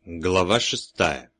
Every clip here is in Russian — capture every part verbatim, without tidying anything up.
Глава шестая.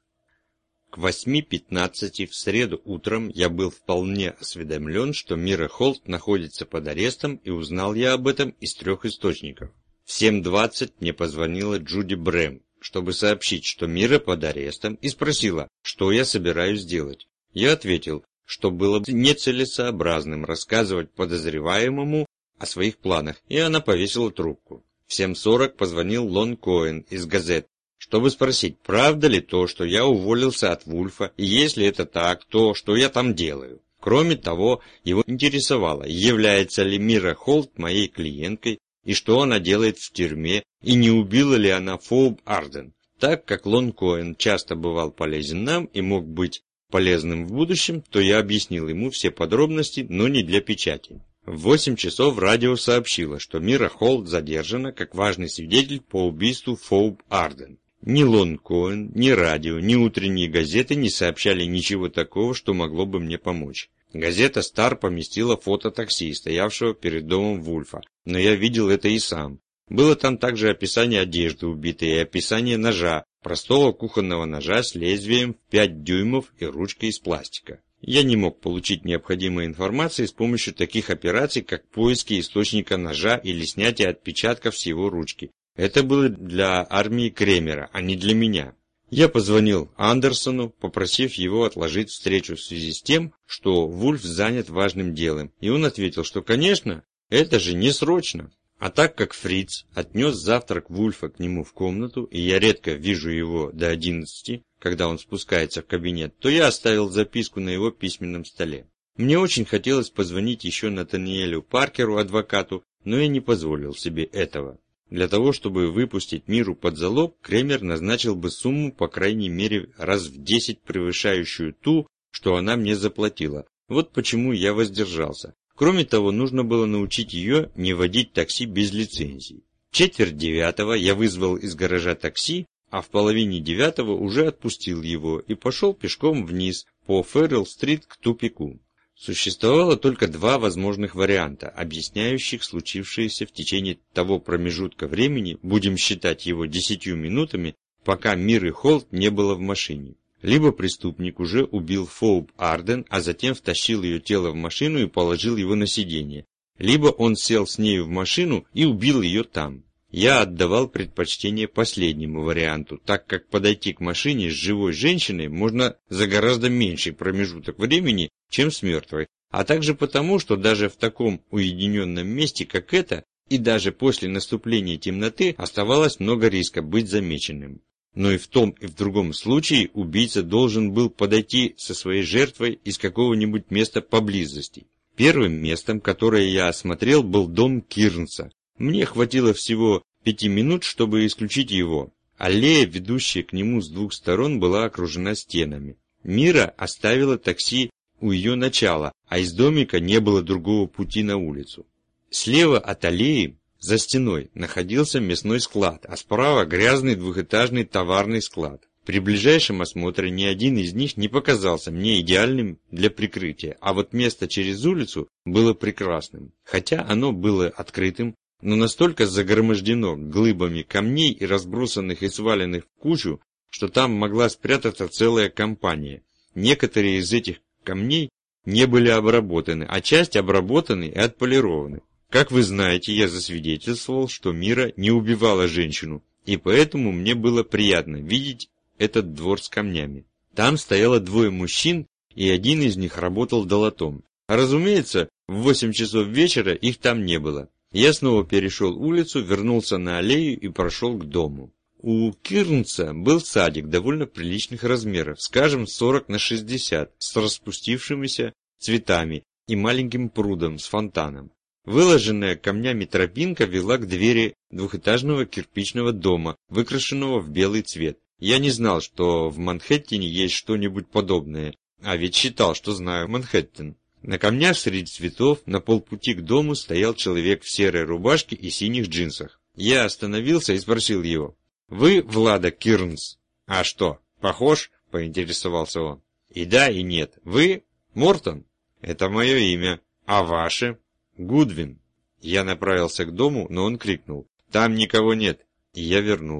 К восьми пятнадцати в среду утром я был вполне осведомлен, что Мира Холт находится под арестом, и узнал я об этом из трех источников. В семь двадцать мне позвонила Джуди Брэм, чтобы сообщить, что Мира под арестом, и спросила, что я собираюсь делать. Я ответил, что было нецелесообразным рассказывать подозреваемому о своих планах, и она повесила трубку. В семь сорок позвонил Лон Коэн из газет, чтобы спросить, правда ли то, что я уволился от Вульфа, и если это так, то что я там делаю. Кроме того, его интересовало, является ли Мира Холт моей клиенткой, и что она делает в тюрьме, и не убила ли она Фоуб Арден. Так как Лон Коэн часто бывал полезен нам и мог быть полезным в будущем, то я объяснил ему все подробности, но не для печати. В восемь часов радио сообщило, что Мира Холт задержана как важный свидетель по убийству Фоуб Арден. Ни Лон Коэн, ни радио, ни утренние газеты не сообщали ничего такого, что могло бы мне помочь. Газета «Стар» поместила фото такси, стоявшего перед домом Вульфа, но я видел это и сам. Было там также описание одежды убитой и описание ножа, простого кухонного ножа с лезвием в пять дюймов и ручкой из пластика. Я не мог получить необходимой информации с помощью таких операций, как поиски источника ножа или снятие отпечатков с его ручки. Это было для армии Кремера, а не для меня. Я позвонил Андерсону, попросив его отложить встречу в связи с тем, что Вульф занят важным делом, и он ответил, что, конечно, это же не срочно. А так как Фриц отнес завтрак Вульфа к нему в комнату, и я редко вижу его до одиннадцати, когда он спускается в кабинет, то я оставил записку на его письменном столе. Мне очень хотелось позвонить еще Натаниэлю Паркеру, адвокату, но я не позволил себе этого. Для того, чтобы выпустить Миру под залог, Кремер назначил бы сумму, по крайней мере, раз в десять превышающую ту, что она мне заплатила. Вот почему я воздержался. Кроме того, нужно было научить ее не водить такси без лицензии. В четверть девятого я вызвал из гаража такси, а в половине девятого уже отпустил его и пошел пешком вниз по Феррелл-стрит к тупику. Существовало только два возможных варианта, объясняющих случившееся в течение того промежутка времени, будем считать его десятью минутами, пока Миры Холт не было в машине. Либо преступник уже убил Фоуб Арден, а затем втащил ее тело в машину и положил его на сиденье. Либо он сел с нею в машину и убил ее там. Я отдавал предпочтение последнему варианту, так как подойти к машине с живой женщиной можно за гораздо меньший промежуток времени, чем с мертвой, а также потому, что даже в таком уединенном месте, как это, и даже после наступления темноты оставалось много риска быть замеченным. Но и в том, и в другом случае убийца должен был подойти со своей жертвой из какого-нибудь места поблизости. Первым местом, которое я осмотрел, был дом Кирнса. Мне хватило всего пяти минут, чтобы исключить его. Аллея, ведущая к нему с двух сторон, была окружена стенами. Мира оставила такси у ее начала, а из домика не было другого пути на улицу. Слева от аллеи, за стеной, находился мясной склад, а справа грязный двухэтажный товарный склад. При ближайшем осмотре ни один из них не показался мне идеальным для прикрытия, а вот место через улицу было прекрасным. Хотя оно было открытым, но настолько загромождено глыбами камней и разбросанных и сваленных в кучу, что там могла спрятаться целая компания. Некоторые из этих камней не были обработаны, а часть обработаны и отполированы. Как вы знаете, я засвидетельствовал, что Мира не убивала женщину, и поэтому мне было приятно видеть этот двор с камнями. Там стояло двое мужчин, и один из них работал долотом. Разумеется, в восемь часов вечера их там не было. Я снова перешел улицу, вернулся на аллею и прошел к дому. У Кирнса был садик довольно приличных размеров, скажем, сорок на шестьдесят, с распустившимися цветами и маленьким прудом с фонтаном. Выложенная камнями тропинка вела к двери двухэтажного кирпичного дома, выкрашенного в белый цвет. Я не знал, что в Манхэттене есть что-нибудь подобное, а ведь считал, что знаю Манхэттен. На камнях среди цветов на полпути к дому стоял человек в серой рубашке и синих джинсах. Я остановился и спросил его: «Вы Влада Кирнс?» «А что, похож?» – поинтересовался он. «И да, и нет. Вы Мортон?» «Это мое имя. А ваше?» «Гудвин». Я направился к дому, но он крикнул: «Там никого нет». И я вернулся.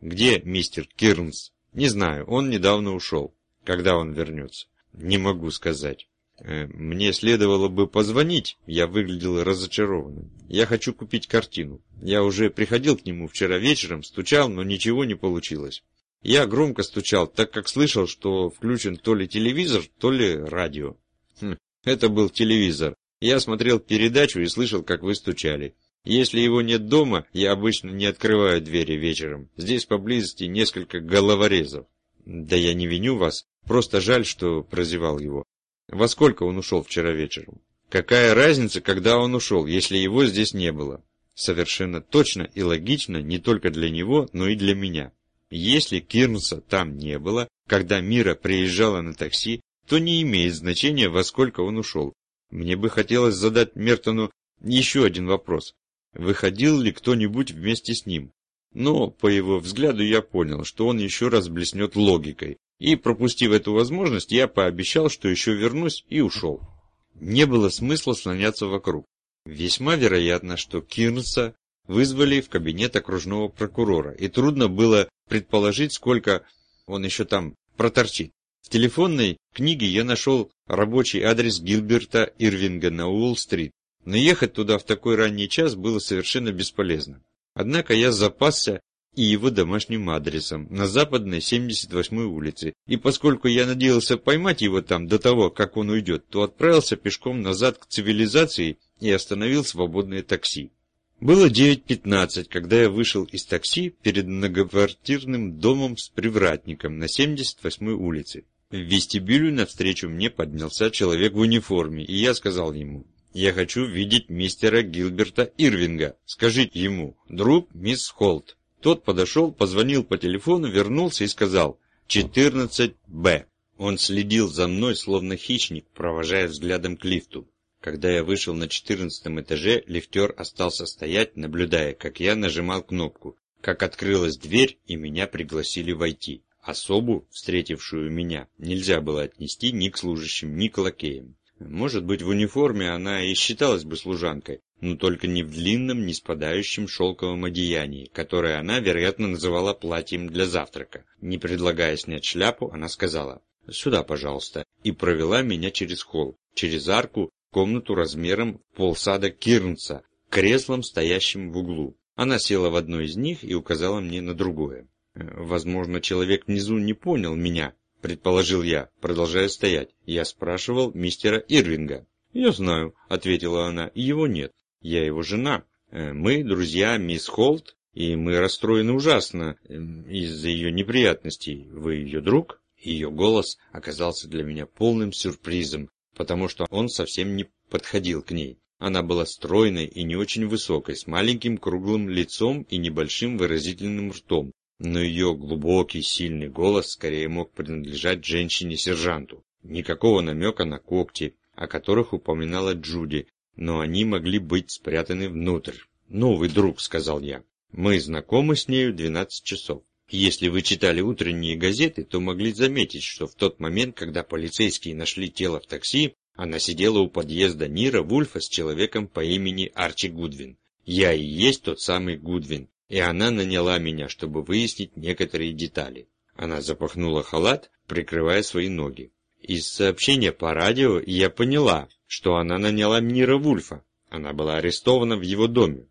Где мистер Кирнс? Не знаю, он недавно ушел. Когда он вернется? Не могу сказать. Э, мне следовало бы позвонить, я выглядел разочарованным. Я хочу купить картину. Я уже приходил к нему вчера вечером, стучал, но ничего не получилось. Я громко стучал, так как слышал, что включен то ли телевизор, то ли радио. Хм, это был телевизор. Я смотрел передачу и слышал, как вы стучали. Если его нет дома, я обычно не открываю двери вечером. Здесь поблизости несколько головорезов. Да я не виню вас, просто жаль, что прозевал его. Во сколько он ушел вчера вечером? Какая разница, когда он ушел, если его здесь не было? Совершенно точно и логично не только для него, но и для меня. Если Кирнса там не было, когда Мира приезжала на такси, то не имеет значения, во сколько он ушел. Мне бы хотелось задать Мертону еще один вопрос. Выходил ли кто-нибудь вместе с ним? Но, по его взгляду, я понял, что он еще раз блеснет логикой. И, пропустив эту возможность, я пообещал, что еще вернусь, и ушел. Не было смысла слоняться вокруг. Весьма вероятно, что Кирнса вызвали в кабинет окружного прокурора, и трудно было предположить, сколько он еще там проторчит. В телефонной книге я нашел рабочий адрес Гилберта Ирвинга на Уолл-стрит, но ехать туда в такой ранний час было совершенно бесполезно. Однако я запасся и его домашним адресом на западной семьдесят восьмой улице, и поскольку я надеялся поймать его там до того, как он уйдет, то отправился пешком назад к цивилизации и остановил свободное такси. Было девять пятнадцать, когда я вышел из такси перед многоквартирным домом с привратником на семьдесят восьмой улице. В вестибюле навстречу мне поднялся человек в униформе, и я сказал ему: «Я хочу видеть мистера Гилберта Ирвинга. Скажите ему, друг мисс Холт». Тот подошел, позвонил по телефону, вернулся и сказал: четырнадцать Б. Он следил за мной, словно хищник, провожая взглядом к лифту. Когда я вышел на четырнадцатом этаже, лифтер остался стоять, наблюдая, как я нажимал кнопку, как открылась дверь и меня пригласили войти. Особу, встретившую меня, нельзя было отнести ни к служащим, ни к лакеям. Может быть, в униформе она и считалась бы служанкой, но только не в длинном, не спадающем шелковом одеянии, которое она, вероятно, называла платьем для завтрака. Не предлагая снять шляпу, она сказала: «Сюда, пожалуйста», и провела меня через холл, через арку, в комнату размером в полсада Кирнса, к креслам, стоящим в углу. Она села в одно из них и указала мне на другое. Возможно, человек внизу не понял меня, предположил я, продолжая стоять. Я спрашивал мистера Ирвинга. «Я знаю», — ответила она, — «его нет. Я его жена. Мы друзья мисс Холт, и мы расстроены ужасно из-за ее неприятностей. Вы ее друг?» Ее голос оказался для меня полным сюрпризом, потому что он совсем не подходил к ней. Она была стройной и не очень высокой, с маленьким круглым лицом и небольшим выразительным ртом. Но ее глубокий, сильный голос скорее мог принадлежать женщине-сержанту. Никакого намека на когти, о которых упоминала Джуди, но они могли быть спрятаны внутрь. «Новый друг», — сказал я. «Мы знакомы с нею двенадцать часов. Если вы читали утренние газеты, то могли заметить, что в тот момент, когда полицейские нашли тело в такси, она сидела у подъезда Нира Вульфа с человеком по имени Арчи Гудвин. Я и есть тот самый Гудвин, и она наняла меня, чтобы выяснить некоторые детали». Она запахнула халат, прикрывая свои ноги. Из сообщения по радио я поняла, что она наняла Нира Вульфа. Она была арестована в его доме.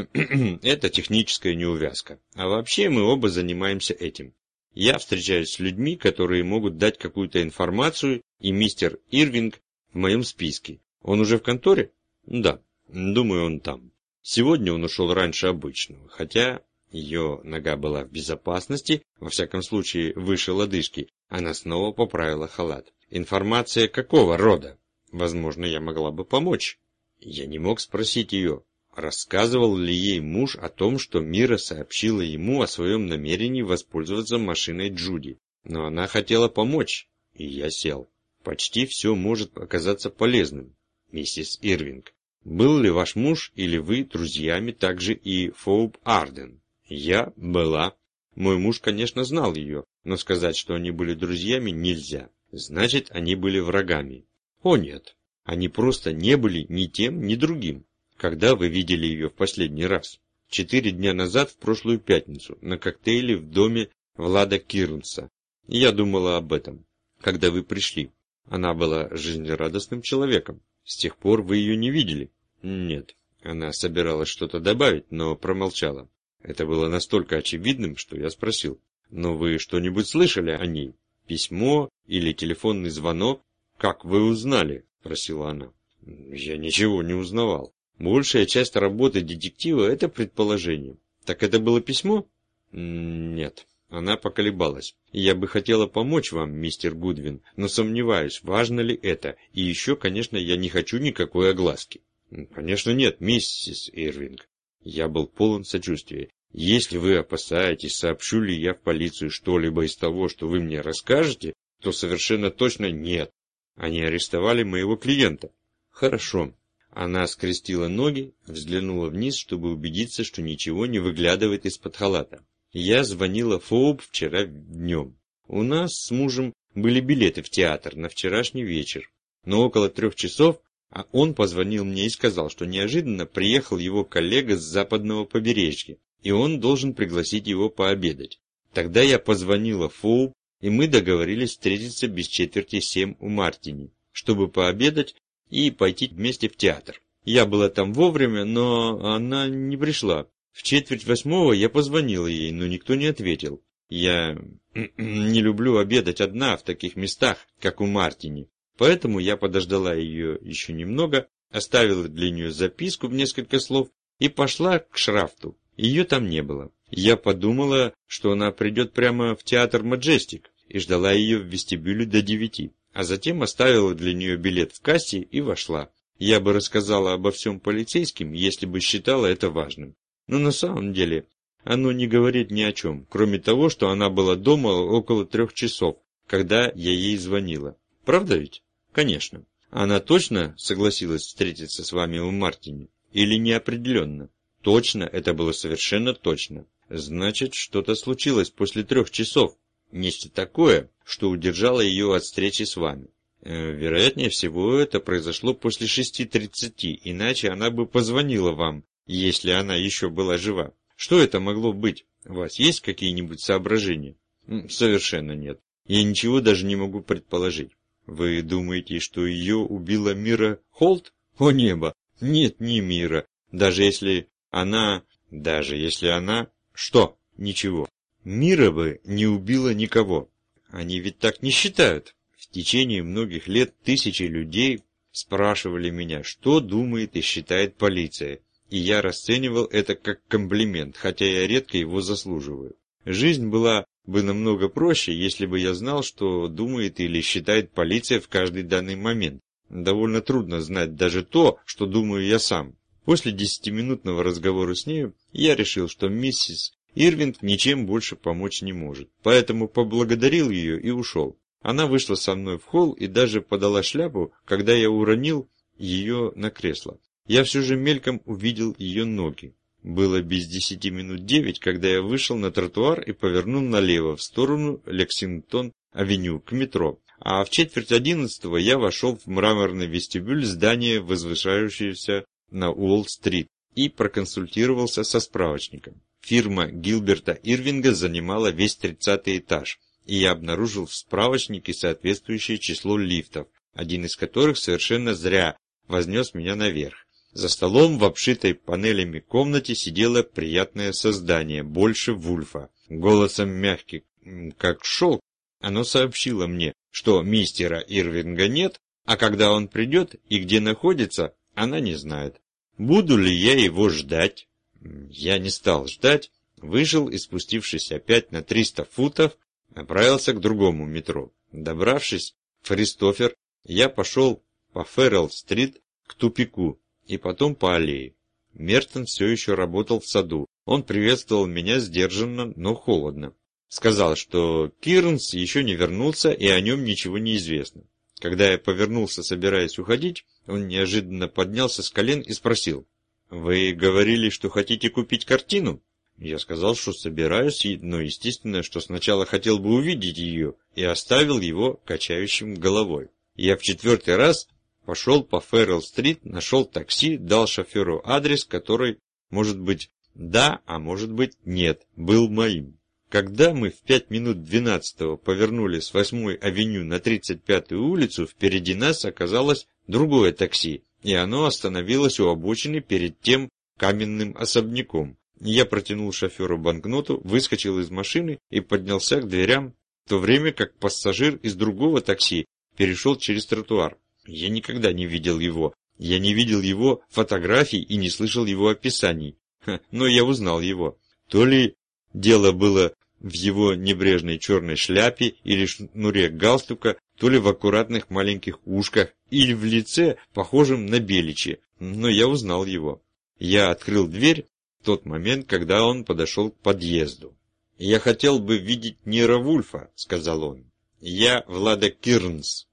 Это техническая неувязка. А вообще мы оба занимаемся этим. Я встречаюсь с людьми, которые могут дать какую-то информацию, и мистер Ирвинг в моем списке. Он уже в конторе? Да, думаю, он там. Сегодня он ушел раньше обычного, хотя ее нога была в безопасности, во всяком случае выше лодыжки. Она снова поправила халат. Информация какого рода? Возможно, я могла бы помочь. Я не мог спросить ее, рассказывал ли ей муж о том, что Мира сообщила ему о своем намерении воспользоваться машиной Джуди. Но она хотела помочь, и я сел. Почти все может оказаться полезным. Миссис Ирвинг, был ли ваш муж или вы друзьями также и Фоуб Арден? Я была. Мой муж, конечно, знал ее, но сказать, что они были друзьями, нельзя. Значит, они были врагами. О нет, они просто не были ни тем, ни другим. Когда вы видели ее в последний раз? четыре дня назад, в прошлую пятницу, на коктейле в доме Влада Кирнса. И я думала об этом, когда вы пришли. Она была жизнерадостным человеком. С тех пор вы ее не видели? Нет. Она собиралась что-то добавить, но промолчала. Это было настолько очевидным, что я спросил. Но вы что-нибудь слышали о ней? Письмо или телефонный звонок? Как вы узнали? Спросила она. Я ничего не узнавал. Большая часть работы детектива – это предположение. Так это было письмо? Нет. Она поколебалась. Я бы хотела помочь вам, мистер Гудвин, но сомневаюсь, важно ли это. И еще, конечно, я не хочу никакой огласки. Конечно, нет, миссис Ирвинг. Я был полон сочувствия. Если вы опасаетесь, сообщу ли я в полицию что-либо из того, что вы мне расскажете, то совершенно точно нет. Они арестовали моего клиента. Хорошо. Она скрестила ноги, взглянула вниз, чтобы убедиться, что ничего не выглядывает из-под халата. Я звонила Фоуб вчера днем. У нас с мужем были билеты в театр на вчерашний вечер. Но около трех часов а он позвонил мне и сказал, что неожиданно приехал его коллега с западного побережья, и он должен пригласить его пообедать. Тогда я позвонила Фоуб, и мы договорились встретиться без четверти семь у Мартини, чтобы пообедать и пойти вместе в театр. Я была там вовремя, но она не пришла. В четверть восьмого я позвонила ей, но никто не ответил. Я не люблю обедать одна в таких местах, как у Мартини. Поэтому я подождала ее еще немного, оставила для нее записку в несколько слов и пошла к Шрафту. Ее там не было. Я подумала, что она придет прямо в театр Маджестик, и ждала ее в вестибюле до девяти, а затем оставила для нее билет в кассе и вошла. Я бы рассказала обо всем полицейским, если бы считала это важным. Но на самом деле оно не говорит ни о чем, кроме того, что она была дома около трех часов, когда я ей звонила. Правда ведь? Конечно. Она точно согласилась встретиться с вами у Мартини? Или неопределенно? Точно, это было совершенно точно. Значит, что-то случилось после трех часов. Нечто такое, что удержало ее от встречи с вами. Э, вероятнее всего, это произошло после шести тридцати, иначе она бы позвонила вам, если она еще была жива. Что это могло быть? У вас есть какие-нибудь соображения? Совершенно нет. Я ничего даже не могу предположить. Вы думаете, что ее убила Мира Холт? О небо! Нет, не Мира. Даже если она... Даже если она... Что? Ничего. Мира бы не убила никого. Они ведь так не считают. В течение многих лет тысячи людей спрашивали меня, что думает и считает полиция. И я расценивал это как комплимент, хотя я редко его заслуживаю. Жизнь была бы намного проще, если бы я знал, что думает или считает полиция в каждый данный момент. Довольно трудно знать даже то, что думаю я сам. После десятиминутного разговора с нею я решил, что миссис Ирвинг ничем больше помочь не может. Поэтому поблагодарил ее и ушел. Она вышла со мной в холл и даже подала шляпу, когда я уронил ее на кресло. Я все же мельком увидел ее ноги. Было без десяти минут девять, когда я вышел на тротуар и повернул налево, в сторону Лексингтон-авеню, к метро. А в четверть одиннадцатого я вошел в мраморный вестибюль здания, возвышающегося на Уолл-стрит, и проконсультировался со справочником. Фирма Гилберта Ирвинга занимала весь тридцатый этаж, и я обнаружил в справочнике соответствующее число лифтов, один из которых совершенно зря вознес меня наверх. За столом в обшитой панелями комнате сидело приятное создание, больше Вульфа. Голосом мягким, как шелк, оно сообщило мне, что мистера Ирвинга нет, а когда он придет и где находится, она не знает. Буду ли я его ждать? Я не стал ждать, вышел и, спустившись опять на триста футов, направился к другому метро. Добравшись в Христофер, я пошел по Феррелл-стрит к тупику и потом по аллее. Мертон все еще работал в саду. Он приветствовал меня сдержанно, но холодно. Сказал, что Кирнс еще не вернулся и о нем ничего не известно. Когда я повернулся, собираясь уходить, он неожиданно поднялся с колен и спросил: «Вы говорили, что хотите купить картину?» Я сказал, что собираюсь, но естественно, что сначала хотел бы увидеть ее, и оставил его качающим головой. Я в четвертый раз пошел по Феррелл-стрит, нашел такси, дал шоферу адрес, который, может быть, Да, а может быть нет, был моим. Когда мы в пять минут двенадцатого повернули с восьмой авеню на тридцать пятую улицу, впереди нас оказалось другое такси, и оно остановилось у обочины перед тем каменным особняком. Я протянул шоферу банкноту, выскочил из машины и поднялся к дверям, в то время как пассажир из другого такси перешел через тротуар. Я никогда не видел его. Я не видел его фотографий и не слышал его описаний. Ха, но я узнал его. То ли дело было в его небрежной черной шляпе или шнуре галстука, то ли в аккуратных маленьких ушках, или в лице, похожем на Беличи. Но я узнал его. Я открыл дверь в тот момент, когда он подошел к подъезду. «Я хотел бы видеть Ниро Вульфа», — сказал он. «Я Влада Кирнс».